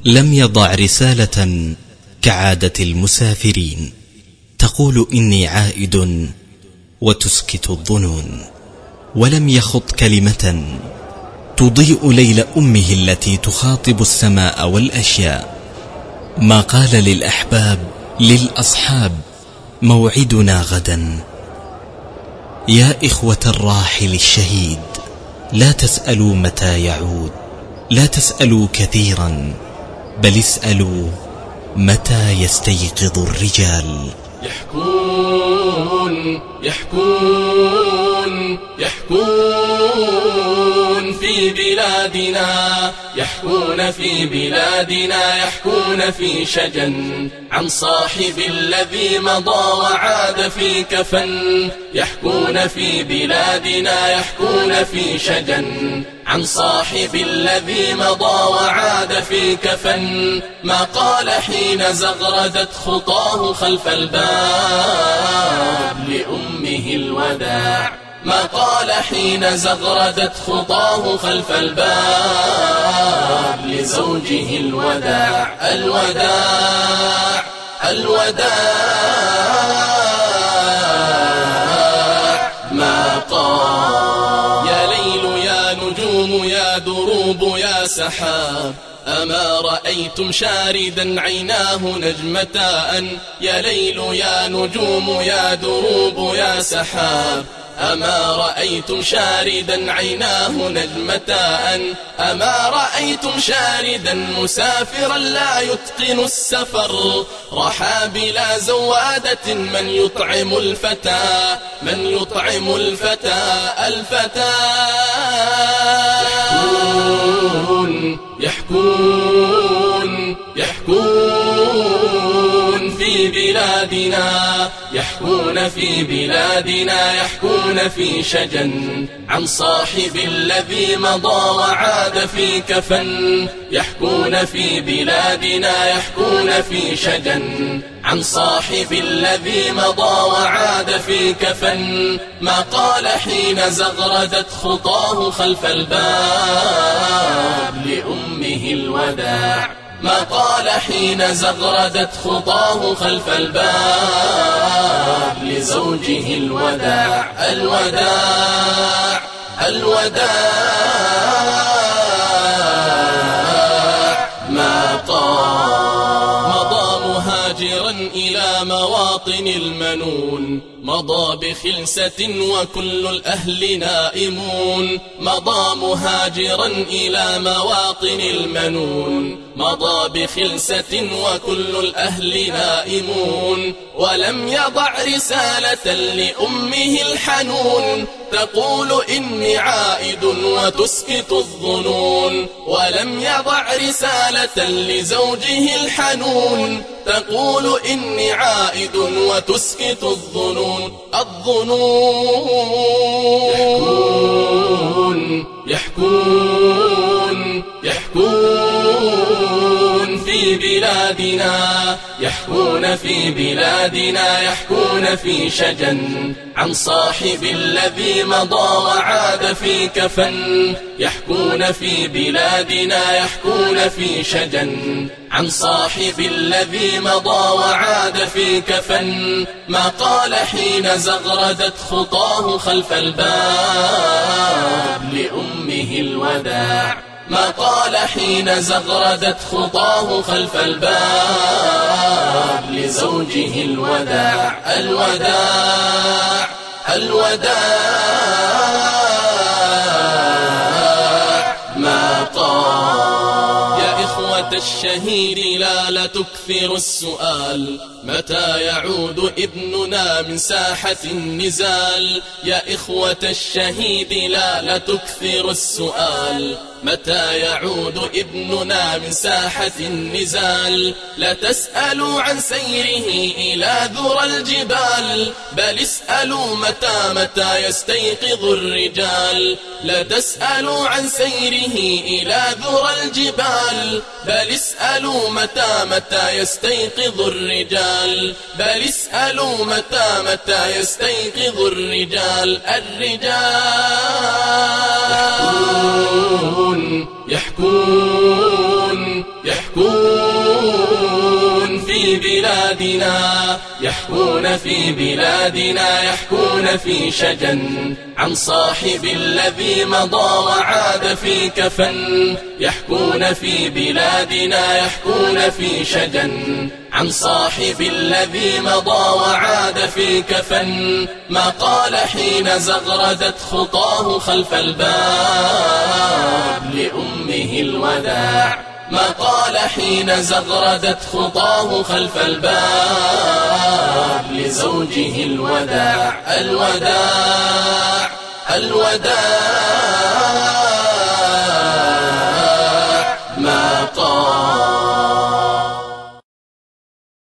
لم يضع رسالة كعادة المسافرين تقول إني عائد وتسكت الظنون، ولم يخط كلمة تضيء ليل أمه التي تخاطب السماء والأشياء. ما قال للأحباب للأصحاب موعدنا غدا. يا إخوة الراحل الشهيد لا تسألوا متى يعود، لا تسألوا كثيرا بل اسألوا متى يستيقظ الرجال. يحكون يحكون يحكون في بلادنا، يحكون في بلادنا، يحكون في شجن عن صاحب الذي مضى وعاد في كفن. يحكون في بلادنا، يحكون في شجن عن صاحب الذي مضى وعاد في كفن. ما قال حين زغردت خطاه خلف الباب لأمه الوداع. ما قال حين زغردت خطاه خلف الباب لزوجه الوداع. الوداع الوداع ما قال. يا ليل يا نجوم يا دروب يا سحاب، أما رأيتم شاردا عيناه نجمتان. يا ليل يا نجوم يا دروب يا سحاب، أما رأيتم شاردا عيناه نجمتان. أما رأيتم شاردا مسافرا لا يتقن السفر، رحى بلا زوادة من يطعم الفتى، من يطعم الفتى. الفتى يحكون يحكون في بلادنا، يحكون في بلادنا، يحكون في شجن عن صاحب الذي مضى وعاد في كفن. يحكون في بلادنا، يحكون في شجن عن صاحب الذي مضى وعاد في كفن. ما قال حين زغردت خطاه خلف الباب لأمه الوداع. ما قال حين زغردت خطاه خلف الباب لزوجه الوداع. الوداع الوداع ما قال. مضى مهاجرا إلى مواطن المنون، مضى بخلسة وكل الأهل نائمون. مضى مهاجرا إلى مواطن المنون، مضى بخلسة وكل الأهل نائمون. ولم يضع رسالة لأمه الحنون تقول إني عائد وتسكت الظنون. ولم يضع رسالة لزوجه الحنون تقول إني عائد وتسكت الظنون. الظنون يحكون يحكون في بلادنا، يحكون في بلادنا، يحكون في شجن عن صاحب الذي مضى وعاد في كفن. يحكون في بلادنا، يحكون في شجن عن صاحب الذي مضى وعاد في كفن. ما قال حين زغردت خطاه خلف الباب لأمه الوداع. ما قال حين زغردت خطاه خلف الباب لزوجه الوداع. الوداع الوداع ما قال. يا إخوة الشهيد لا تكثروا السؤال، متى يعود ابننا من ساحة النزال. يا إخوة الشهيد لا تكثروا السؤال، متى يعود ابننا من ساحة النزال. لا تسألوا عن سيره إلى ذرى الجبال، بل اسألوا متى يستيقظ الرجال. لا تسألوا عن سيره إلى ذرى الجبال، بل اسألوا متى يستيقظ الرجال. بل اسألوا متى يستيقظ الرجال. الرجال يحكون في بلادنا يحكون في بلادنا يحكون في شجن عن صاحب الذي مضى وعاد في كفن. يحكون في بلادنا يحكون في شجن عن صاحب الذي مضى وعاد في كفن. ما قال حين زغردت خطاه خلف الباب لأمه الوداع. ما قال حين زغردت خطاه خلف الباب لزوجه الوداع. الوداع الوداع